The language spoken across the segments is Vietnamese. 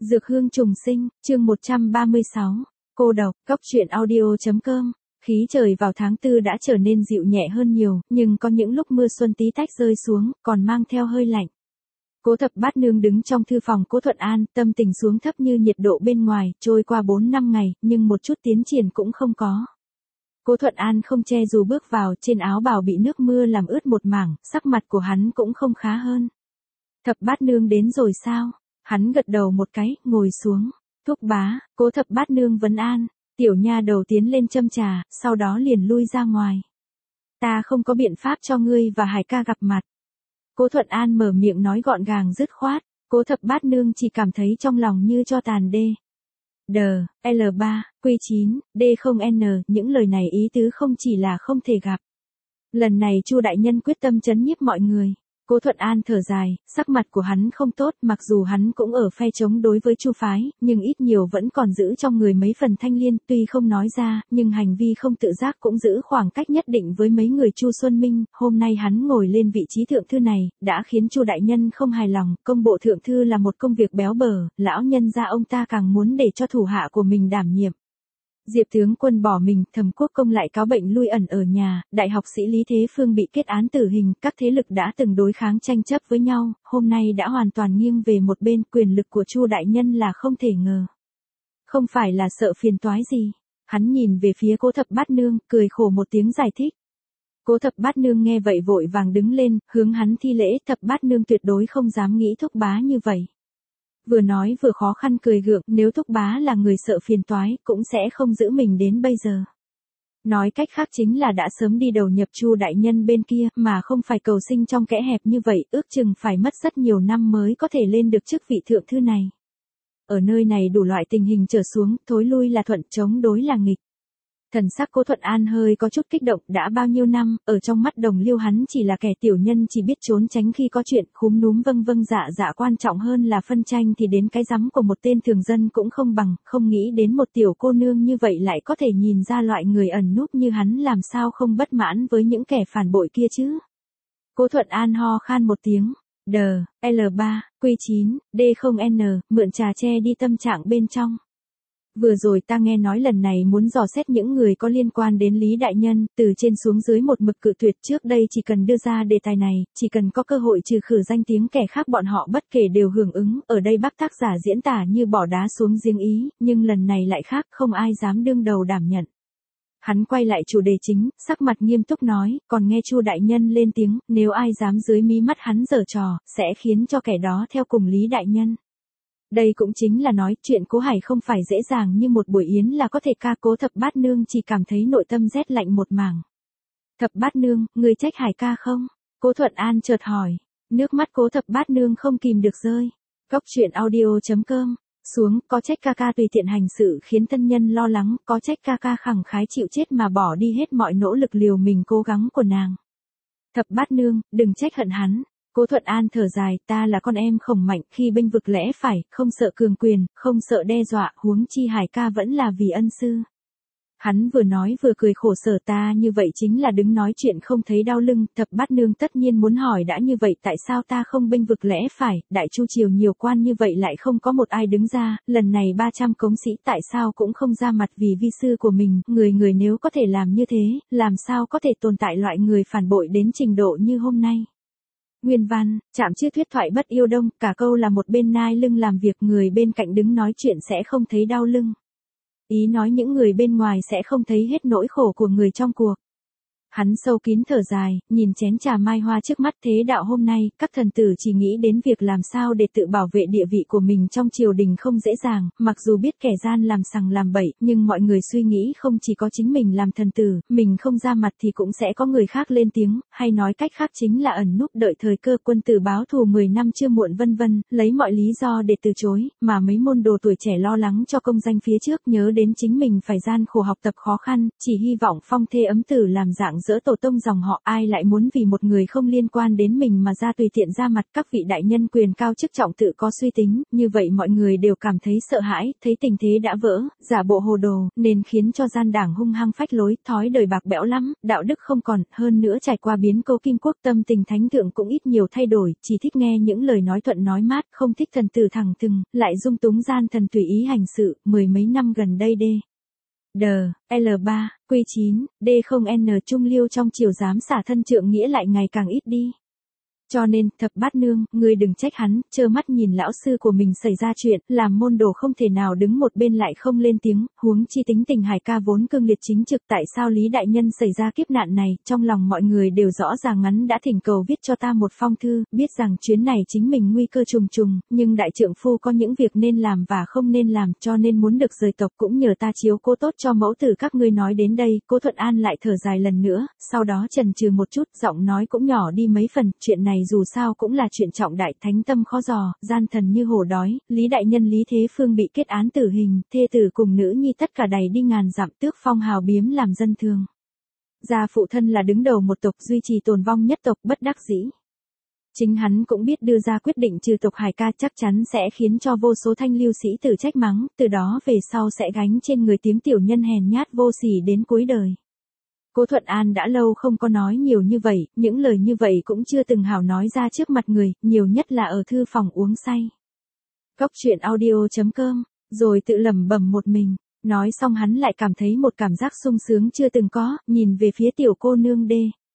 Dược hương trùng sinh, chương 136. Cô độc, Cóc truyện audio.com. Khí trời vào tháng 4 đã trở nên dịu nhẹ hơn nhiều, nhưng có những lúc mưa xuân tí tách rơi xuống, còn mang theo hơi lạnh. Cố Thập Bát Nương đứng trong thư phòng Cố Thuận An, tâm tình xuống thấp như nhiệt độ bên ngoài, trôi qua 4-5 ngày, nhưng một chút tiến triển cũng không có. Cố Thuận An không che dù bước vào, trên áo bào bị nước mưa làm ướt một mảng, sắc mặt của hắn cũng không khá hơn. Thập Bát Nương đến rồi sao? Hắn gật đầu một cái, ngồi xuống. Thúc bá, Cố Thập Bát Nương vấn an. Tiểu nha đầu tiến lên châm trà, sau đó liền lui ra ngoài. Ta không có biện pháp cho ngươi và Hải ca gặp mặt. Cố Thuận An mở miệng nói gọn gàng dứt khoát. Cố Thập Bát Nương chỉ cảm thấy trong lòng như cho tàn đê. L3, Q9, D0N, những lời này ý tứ không chỉ là không thể gặp. Lần này Chu đại nhân quyết tâm trấn nhiếp mọi người. Cố Thuận An thở dài, sắc mặt của hắn không tốt, mặc dù hắn cũng ở phe chống đối với Chu phái, nhưng ít nhiều vẫn còn giữ trong người mấy phần thanh liên, tuy không nói ra, nhưng hành vi không tự giác cũng giữ khoảng cách nhất định với mấy người Chu Xuân Minh. Hôm nay hắn ngồi lên vị trí thượng thư này, đã khiến Chu đại nhân không hài lòng, công bộ thượng thư là một công việc béo bở, lão nhân gia ông ta càng muốn để cho thủ hạ của mình đảm nhiệm. Diệp tướng quân bỏ mình, Thẩm Quốc Công lại cáo bệnh lui ẩn ở nhà, đại học sĩ Lý Thế Phương bị kết án tử hình, các thế lực đã từng đối kháng tranh chấp với nhau, hôm nay đã hoàn toàn nghiêng về một bên, quyền lực của Chu đại nhân là không thể ngờ. Không phải là sợ phiền toái gì. Hắn nhìn về phía Cố Thập Bát Nương, cười khổ một tiếng giải thích. Cố Thập Bát Nương nghe vậy vội vàng đứng lên, hướng hắn thi lễ, Thập Bát Nương tuyệt đối không dám nghĩ thúc bá như vậy. Vừa nói vừa khó khăn cười gượng, nếu thúc bá là người sợ phiền toái, cũng sẽ không giữ mình đến bây giờ. Nói cách khác chính là đã sớm đi đầu nhập Chu đại nhân bên kia, mà không phải cầu sinh trong kẽ hẹp như vậy, ước chừng phải mất rất nhiều năm mới có thể lên được chức vị thượng thư này. Ở nơi này đủ loại tình hình trở xuống, thối lui là thuận, chống đối là nghịch. Thần sắc Cố Thuận An hơi có chút kích động, đã bao nhiêu năm, ở trong mắt Đồng Liêu hắn chỉ là kẻ tiểu nhân, chỉ biết trốn tránh khi có chuyện, khúm núm vâng dạ quan trọng hơn là phân tranh thì đến cái rắm của một tên thường dân cũng không bằng, không nghĩ đến một tiểu cô nương như vậy lại có thể nhìn ra loại người ẩn núp như hắn, làm sao không bất mãn với những kẻ phản bội kia chứ. Cố Thuận An ho khan một tiếng, L3, Q9, D0N, mượn trà che đi tâm trạng bên trong. Vừa rồi ta nghe nói lần này muốn dò xét những người có liên quan đến Lý đại nhân, từ trên xuống dưới một mực cự tuyệt, trước đây chỉ cần đưa ra đề tài này, chỉ cần có cơ hội trừ khử danh tiếng kẻ khác bọn họ bất kể đều hưởng ứng, ở đây bác tác giả diễn tả như bỏ đá xuống giếng ý, nhưng lần này lại khác, không ai dám đương đầu đảm nhận. Hắn quay lại chủ đề chính, sắc mặt nghiêm túc nói, còn nghe Chu đại nhân lên tiếng, nếu ai dám dưới mí mắt hắn giở trò, sẽ khiến cho kẻ đó theo cùng Lý đại nhân. Đây cũng chính là nói, chuyện Cố Hải không phải dễ dàng như một buổi yến là có thể ca. Cố Thập Bát Nương chỉ cảm thấy nội tâm rét lạnh một mảng. Thập Bát Nương, người trách Hải ca không? Cố Thuận An chợt hỏi. Nước mắt Cố Thập Bát Nương không kìm được rơi. Cóc truyện audio.com. Xuống, có trách ca ca tùy tiện hành sự khiến thân nhân lo lắng, có trách ca ca khẳng khái chịu chết mà bỏ đi hết mọi nỗ lực liều mình cố gắng của nàng. Thập Bát Nương, đừng trách hận hắn. Cố Thuận An thở dài, ta là con em khổng mạnh, khi bênh vực lẽ phải, không sợ cường quyền, không sợ đe dọa, huống chi Hải ca vẫn là vì ân sư. Hắn vừa nói vừa cười khổ sở, ta như vậy chính là đứng nói chuyện không thấy đau lưng. Thập Bát Nương tất nhiên muốn hỏi, đã như vậy tại sao ta không bênh vực lẽ phải, đại chu triều nhiều quan như vậy lại không có một ai đứng ra, lần này 300 cống sĩ tại sao cũng không ra mặt vì vi sư của mình, người nếu có thể làm như thế, làm sao có thể tồn tại loại người phản bội đến trình độ như hôm nay. Nguyên văn, chạm chữ thuyết thoại bất yêu đông, cả câu là một bên nai lưng làm việc, người bên cạnh đứng nói chuyện sẽ không thấy đau lưng. Ý nói những người bên ngoài sẽ không thấy hết nỗi khổ của người trong cuộc. Hắn sâu kín thở dài, nhìn chén trà mai hoa trước mắt, thế đạo hôm nay, các thần tử chỉ nghĩ đến việc làm sao để tự bảo vệ địa vị của mình trong triều đình không dễ dàng, mặc dù biết kẻ gian làm sằng làm bậy, nhưng mọi người suy nghĩ không chỉ có chính mình làm thần tử, mình không ra mặt thì cũng sẽ có người khác lên tiếng, hay nói cách khác chính là ẩn núp đợi thời cơ, quân tử báo thù 10 năm chưa muộn vân vân, lấy mọi lý do để từ chối, mà mấy môn đồ tuổi trẻ lo lắng cho công danh phía trước, nhớ đến chính mình phải gian khổ học tập khó khăn, chỉ hy vọng phong thê ấm tử làm dạng rỡ tổ tông dòng họ, ai lại muốn vì một người không liên quan đến mình mà ra tùy tiện ra mặt. Các vị đại nhân quyền cao chức trọng tự có suy tính, như vậy mọi người đều cảm thấy sợ hãi, thấy tình thế đã vỡ, giả bộ hồ đồ, nên khiến cho gian đảng hung hăng phách lối, thói đời bạc bẽo lắm, đạo đức không còn, hơn nữa trải qua biến cố Kim Quốc, tâm tình thánh thượng cũng ít nhiều thay đổi, chỉ thích nghe những lời nói thuận nói mát, không thích thần tử thẳng thừng, lại dung túng gian thần tùy ý hành sự. Mười mấy năm gần đây L3, Q9, D0N trung liêu trong triều giám xả thân trượng nghĩa lại ngày càng ít đi. Cho nên, thập bát nương, ngươi đừng trách hắn, trơ mắt nhìn lão sư của mình xảy ra chuyện, làm môn đồ không thể nào đứng một bên lại không lên tiếng, huống chi tính tình Hải ca vốn cương liệt chính trực, tại sao Lý đại nhân xảy ra kiếp nạn này, trong lòng mọi người đều rõ ràng. Ngắn đã thỉnh cầu viết cho ta một phong thư, biết rằng chuyến này chính mình nguy cơ trùng trùng, nhưng đại trượng phu có những việc nên làm và không nên làm, cho nên muốn được rời tộc, cũng nhờ ta chiếu cố tốt cho mẫu tử các ngươi. Nói đến đây, Cố Thuận An lại thở dài lần nữa, sau đó chần chừ một chút, giọng nói cũng nhỏ đi mấy phần, chuyện này dù sao cũng là chuyện trọng đại, thánh tâm khó dò, gian thần như hổ đói. Lý đại nhân Lý Thế Phương bị kết án tử hình, thê tử cùng nữ nhi tất cả đày đi ngàn dặm, tước phong hào biếm làm dân thường. Gia phụ thân là đứng đầu một tộc, duy trì tồn vong nhất tộc, bất đắc dĩ. Chính hắn cũng biết đưa ra quyết định trừ tộc Hải ca chắc chắn sẽ khiến cho vô số thanh lưu sĩ tử trách mắng, từ đó về sau sẽ gánh trên người tiếng tiểu nhân hèn nhát vô sỉ đến cuối đời. Cố Thuận An đã lâu không có nói nhiều như vậy, những lời như vậy cũng chưa từng hảo nói ra trước mặt người, nhiều nhất là ở thư phòng uống say. Cóc truyện audio.com, rồi tự lẩm bẩm một mình, nói xong hắn lại cảm thấy một cảm giác sung sướng chưa từng có, nhìn về phía tiểu cô nương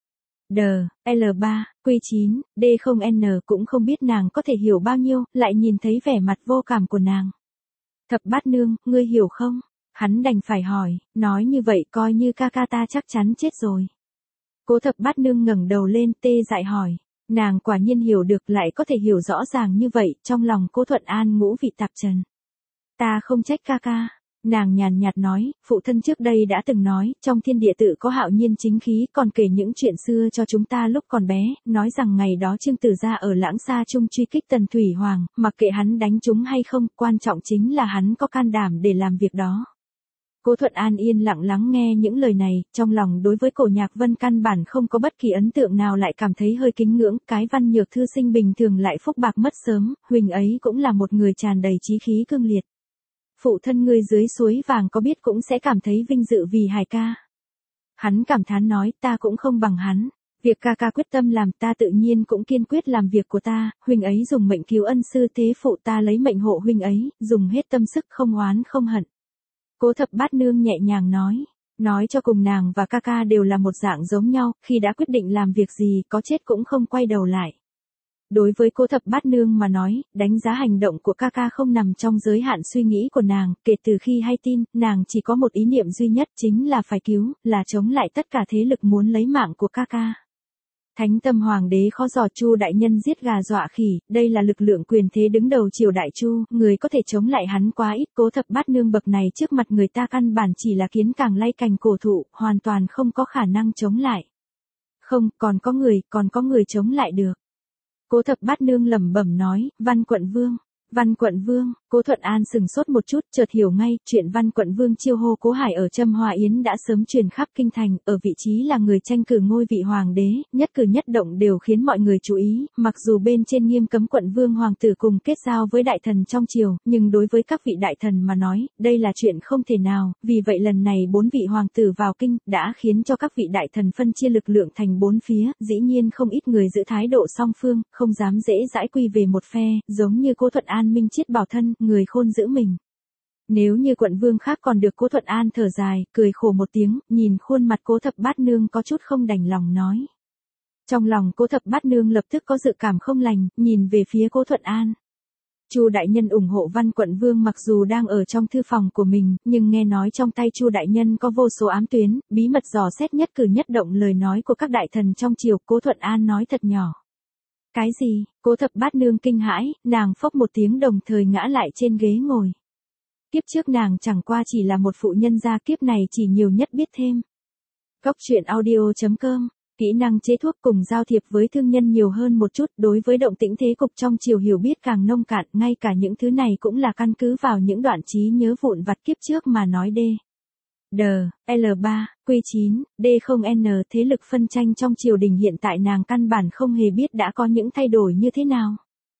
L3, Q9, D0N cũng không biết nàng có thể hiểu bao nhiêu, lại nhìn thấy vẻ mặt vô cảm của nàng. Thập bát nương, ngươi hiểu không? Hắn đành phải hỏi, nói như vậy coi như ca ca ta chắc chắn chết rồi. Cố thập bát nương ngẩng đầu lên tê dại hỏi, nàng quả nhiên hiểu được, lại có thể hiểu rõ ràng như vậy, trong lòng Cố Thuận An ngũ vị tạp trần. Ta không trách ca ca. Nàng nhàn nhạt nói, phụ thân trước đây đã từng nói, trong thiên địa tự có hạo nhiên chính khí, còn kể những chuyện xưa cho chúng ta lúc còn bé, nói rằng ngày đó Trương Tử Gia ở Lãng Sa Trung truy kích Tần Thủy Hoàng, mặc kệ hắn đánh chúng hay không, quan trọng chính là hắn có can đảm để làm việc đó. Cố Thuận An yên lặng lắng nghe những lời này, trong lòng đối với Cổ Nhạc Vân căn bản không có bất kỳ ấn tượng nào, lại cảm thấy hơi kính ngưỡng. Cái Văn Nhược thư sinh bình thường lại phúc bạc mất sớm, huỳnh ấy cũng là một người tràn đầy chí khí cương liệt. Phụ thân ngươi dưới suối vàng có biết cũng sẽ cảm thấy vinh dự vì Hải ca. Hắn cảm thán nói, ta cũng không bằng hắn. Việc ca ca quyết tâm làm, ta tự nhiên cũng kiên quyết làm việc của ta. Huynh ấy dùng mệnh cứu ân sư thế phụ, ta lấy mệnh hộ huynh ấy, dùng hết tâm sức không oán không hận. Cố thập bát nương nhẹ nhàng nói cho cùng nàng và ca ca đều là một dạng giống nhau, khi đã quyết định làm việc gì, có chết cũng không quay đầu lại. Đối với Cố thập bát nương mà nói, đánh giá hành động của ca ca không nằm trong giới hạn suy nghĩ của nàng, kể từ khi hay tin, nàng chỉ có một ý niệm duy nhất, chính là phải cứu, là chống lại tất cả thế lực muốn lấy mạng của ca ca. Thánh tâm hoàng đế khó dò, Chu đại nhân giết gà dọa khỉ, đây là lực lượng quyền thế đứng đầu triều đại Chu, người có thể chống lại hắn quá ít. Cố thập bát nương bậc này trước mặt người ta căn bản chỉ là kiến càng lay cành cổ thụ, hoàn toàn không có khả năng chống lại. Không, còn có người chống lại được. Cố thập bát nương lẩm bẩm nói, Văn Quận Vương, Cố Thuận An sừng sốt một chút, chợt hiểu ngay, chuyện Văn Quận Vương chiêu hô Cố Hải ở Trâm Hoa Yến đã sớm truyền khắp kinh thành, ở vị trí là người tranh cử ngôi vị hoàng đế, nhất cử nhất động đều khiến mọi người chú ý, mặc dù bên trên nghiêm cấm Quận Vương hoàng tử cùng kết giao với đại thần trong triều, nhưng đối với các vị đại thần mà nói, đây là chuyện không thể nào, vì vậy lần này 4 vị hoàng tử vào kinh, đã khiến cho các vị đại thần phân chia lực lượng thành 4 phía, dĩ nhiên không ít người giữ thái độ song phương, không dám dễ dãi quy về một phe, giống như Cố Thuận An minh triết bảo thân, người khôn giữ mình. Nếu như quận vương khác còn được. Cố Thuận An thở dài, cười khổ một tiếng, nhìn khuôn mặt Cố thập bát nương có chút không đành lòng nói. Trong lòng Cố thập bát nương lập tức có dự cảm không lành, nhìn về phía Cố Thuận An. Chu đại nhân ủng hộ Văn Quận Vương mặc dù đang ở trong thư phòng của mình, nhưng nghe nói trong tay Chu đại nhân có vô số ám tuyến, bí mật dò xét nhất cử nhất động lời nói của các đại thần trong triều. Cố Thuận An nói thật nhỏ. Cái gì? Cố thập bát nương kinh hãi, nàng phốc một tiếng đồng thời ngã lại trên ghế ngồi. Kiếp trước nàng chẳng qua chỉ là một phụ nhân gia, kiếp này chỉ nhiều nhất biết thêm. Cóc truyện audio.com, kỹ năng chế thuốc cùng giao thiệp với thương nhân nhiều hơn một chút, đối với động tĩnh thế cục trong triều hiểu biết càng nông cạn, ngay cả những thứ này cũng là căn cứ vào những đoạn trí nhớ vụn vặt kiếp trước mà nói. D, L3, Q9, D0N. Thế lực phân tranh trong triều đình hiện tại nàng căn bản không hề biết đã có những thay đổi như thế nào.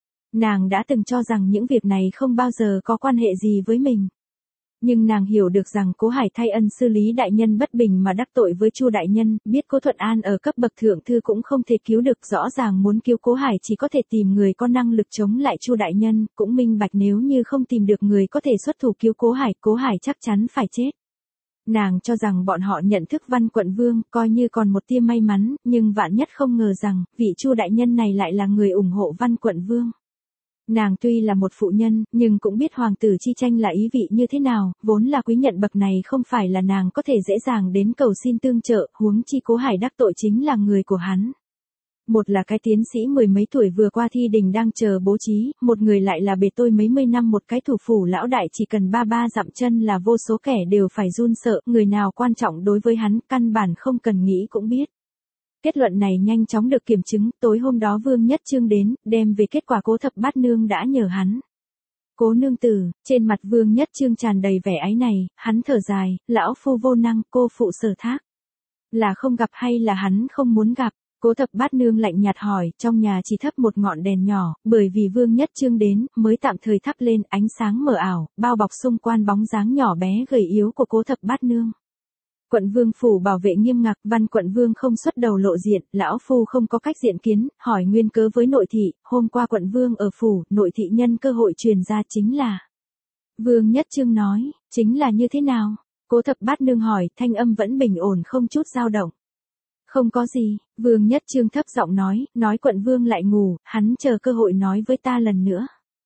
Nàng đã từng cho rằng những việc này không bao giờ có quan hệ gì với mình. Nhưng nàng hiểu được rằng Cố Hải thay ân sư Lý đại nhân bất bình mà đắc tội với Chu đại nhân, biết Cố Thuận An ở cấp bậc thượng thư cũng không thể cứu được, rõ ràng muốn cứu Cố Hải chỉ có thể tìm người có năng lực chống lại Chu đại nhân, cũng minh bạch nếu như không tìm được người có thể xuất thủ cứu Cố Hải chắc chắn phải chết. Nàng cho rằng bọn họ nhận thức Văn Quận Vương, coi như còn một tia may mắn, nhưng vạn nhất không ngờ rằng, vị Chu đại nhân này lại là người ủng hộ Văn Quận Vương. Nàng tuy là một phụ nhân, nhưng cũng biết hoàng tử chi tranh là ý vị như thế nào, vốn là quý nhận bậc này không phải là nàng có thể dễ dàng đến cầu xin tương trợ, huống chi Cố Hải đắc tội chính là người của hắn. Một là cái tiến sĩ mười mấy tuổi vừa qua thi đình đang chờ bố trí, một người lại là bề tôi mấy mươi năm một cái thủ phủ lão đại chỉ cần ba dặm chân là vô số kẻ đều phải run sợ, người nào quan trọng đối với hắn, căn bản không cần nghĩ cũng biết. Kết luận này nhanh chóng được kiểm chứng, tối hôm đó Vương Nhất Chương đến, đem về kết quả Cố Thập Bát Nương đã nhờ hắn. Cố nương tử, trên mặt Vương Nhất Chương tràn đầy vẻ áy này, hắn thở dài, lão phu vô năng, cô phụ sở thác. Là không gặp hay là hắn không muốn gặp? Cố Thập Bát Nương lạnh nhạt hỏi, trong nhà chỉ thắp một ngọn đèn nhỏ, bởi vì Vương Nhất Chương đến, mới tạm thời thắp lên, ánh sáng mờ ảo, bao bọc xung quanh bóng dáng nhỏ bé gầy yếu của Cố Thập Bát Nương. Quận Vương phủ bảo vệ nghiêm ngặt, Văn Quận Vương không xuất đầu lộ diện, lão phu không có cách diện kiến, hỏi nguyên cớ với nội thị, hôm qua Quận Vương ở phủ, nội thị nhân cơ hội truyền ra chính là. Vương Nhất Chương nói, chính là như thế nào? Cố Thập Bát Nương hỏi, thanh âm vẫn bình ổn không chút dao động. Không có gì, Vương Nhất Chương thấp giọng nói Quận Vương lại ngủ, hắn chờ cơ hội nói với ta lần nữa.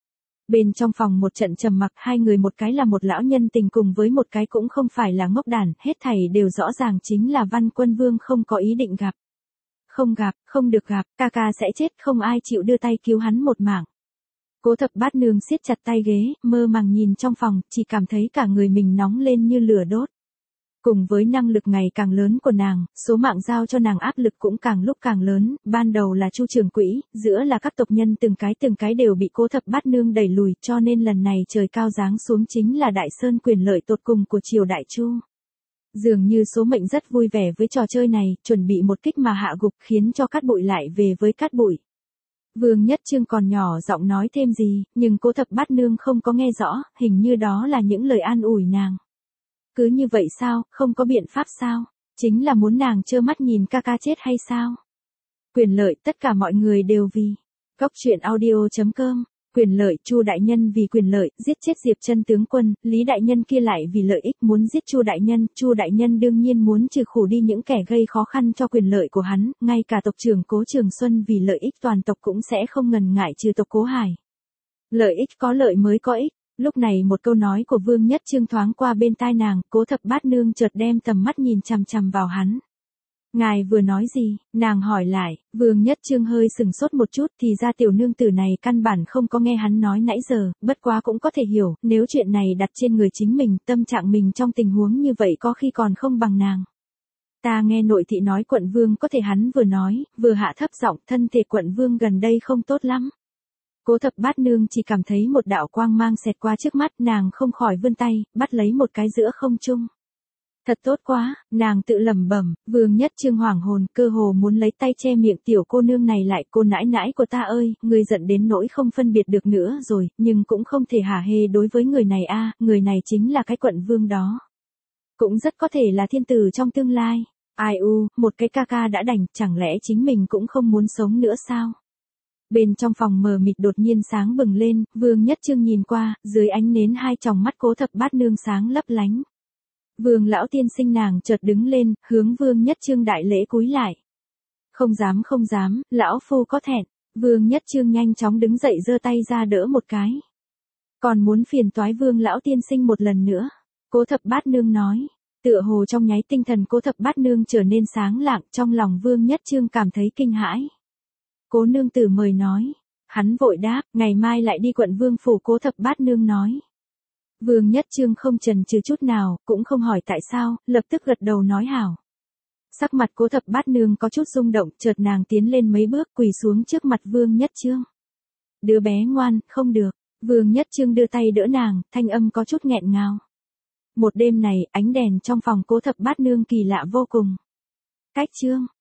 Bên trong phòng một trận trầm mặc, hai người một cái là một lão nhân tình cùng với một cái cũng không phải là ngốc đản, hết thảy đều rõ ràng chính là Văn Quân Vương không có ý định gặp. Không gặp, không được gặp, ca ca sẽ chết, không ai chịu đưa tay cứu hắn một mạng. Cố Thập Bát Nương siết chặt tay ghế, mơ màng nhìn trong phòng, chỉ cảm thấy cả người mình nóng lên như lửa đốt. Cùng với năng lực ngày càng lớn của nàng, số mạng giao cho nàng áp lực cũng càng lúc càng lớn, ban đầu là Chu trưởng quỹ, giữa là các tộc nhân từng cái đều bị Cố Thập Bát Nương đẩy lùi, cho nên lần này trời cao giáng xuống chính là Đại Sơn quyền lợi tột cùng của triều Đại Chu. Dường như số mệnh rất vui vẻ với trò chơi này, chuẩn bị một kích mà hạ gục khiến cho Cát Bụi lại về với Cát Bụi. Vương Nhất Chương còn nhỏ giọng nói thêm gì, nhưng Cố Thập Bát Nương không có nghe rõ, hình như đó là những lời an ủi nàng. Cứ như vậy sao, không có biện pháp sao? Chính là muốn nàng trơ mắt nhìn ca ca chết hay sao? Quyền lợi, tất cả mọi người đều vì. Góc truyện audio.com. Quyền lợi, Chu đại nhân vì quyền lợi, giết chết Diệp Chân tướng quân, Lý đại nhân kia lại vì lợi ích muốn giết Chu đại nhân đương nhiên muốn trừ khử đi những kẻ gây khó khăn cho quyền lợi của hắn, ngay cả tộc trưởng Cố Trường Xuân vì lợi ích toàn tộc cũng sẽ không ngần ngại trừ tộc Cố Hải. Lợi ích có lợi mới có ích. Lúc này một câu nói của Vương Nhất Chương thoáng qua bên tai nàng, Cố Thập Bát Nương chợt đem tầm mắt nhìn chằm chằm vào hắn. Ngài vừa nói gì? Nàng hỏi lại, Vương Nhất Chương hơi sừng sốt một chút, thì ra tiểu nương tử này căn bản không có nghe hắn nói nãy giờ, bất quá cũng có thể hiểu, nếu chuyện này đặt trên người chính mình, tâm trạng mình trong tình huống như vậy có khi còn không bằng nàng. Ta nghe nội thị nói Quận Vương có thể, hắn vừa nói, vừa hạ thấp giọng, thân thể Quận Vương gần đây không tốt lắm. Cố Thập Bát Nương chỉ cảm thấy một đạo quang mang xẹt qua trước mắt, nàng không khỏi vươn tay, bắt lấy một cái giữa không trung. Thật tốt quá, nàng tự lẩm bẩm. Vương Nhất Chương hoảng hồn, cơ hồ muốn lấy tay che miệng tiểu cô nương này lại, cô nãi nãi của ta ơi, người giận đến nỗi không phân biệt được nữa rồi, nhưng cũng không thể hả hê đối với người này a, người này chính là cái Quận Vương đó. Cũng rất có thể là thiên tử trong tương lai. Ai u, một cái ca ca đã đành, chẳng lẽ chính mình cũng không muốn sống nữa sao? Bên trong phòng mờ mịt đột nhiên sáng bừng lên, Vương Nhất Chương nhìn qua, dưới ánh nến hai tròng mắt Cố Thập Bát Nương sáng lấp lánh. Vương lão tiên sinh, nàng chợt đứng lên, hướng Vương Nhất Chương đại lễ cúi lại. Không dám, lão phu có thẹn. Vương Nhất Chương nhanh chóng đứng dậy giơ tay ra đỡ một cái. Còn muốn phiền toái Vương lão tiên sinh một lần nữa. Cố Thập Bát Nương nói. Tựa hồ trong nháy tinh thần Cố Thập Bát Nương trở nên sáng lạng, trong lòng Vương Nhất Chương cảm thấy kinh hãi. Cố nương tử mời nói. Hắn vội đáp, ngày mai lại đi Quận Vương phủ. Cố Thập Bát Nương nói. Vương Nhất Chương không chần chừ chút nào, cũng không hỏi tại sao, lập tức gật đầu nói hảo. Sắc mặt Cố Thập Bát Nương có chút rung động, chợt nàng tiến lên mấy bước quỳ xuống trước mặt Vương Nhất Chương. Đứa bé ngoan, không được. Vương Nhất Chương đưa tay đỡ nàng, thanh âm có chút nghẹn ngào. Một đêm này, ánh đèn trong phòng Cố Thập Bát Nương kỳ lạ vô cùng. Cách chương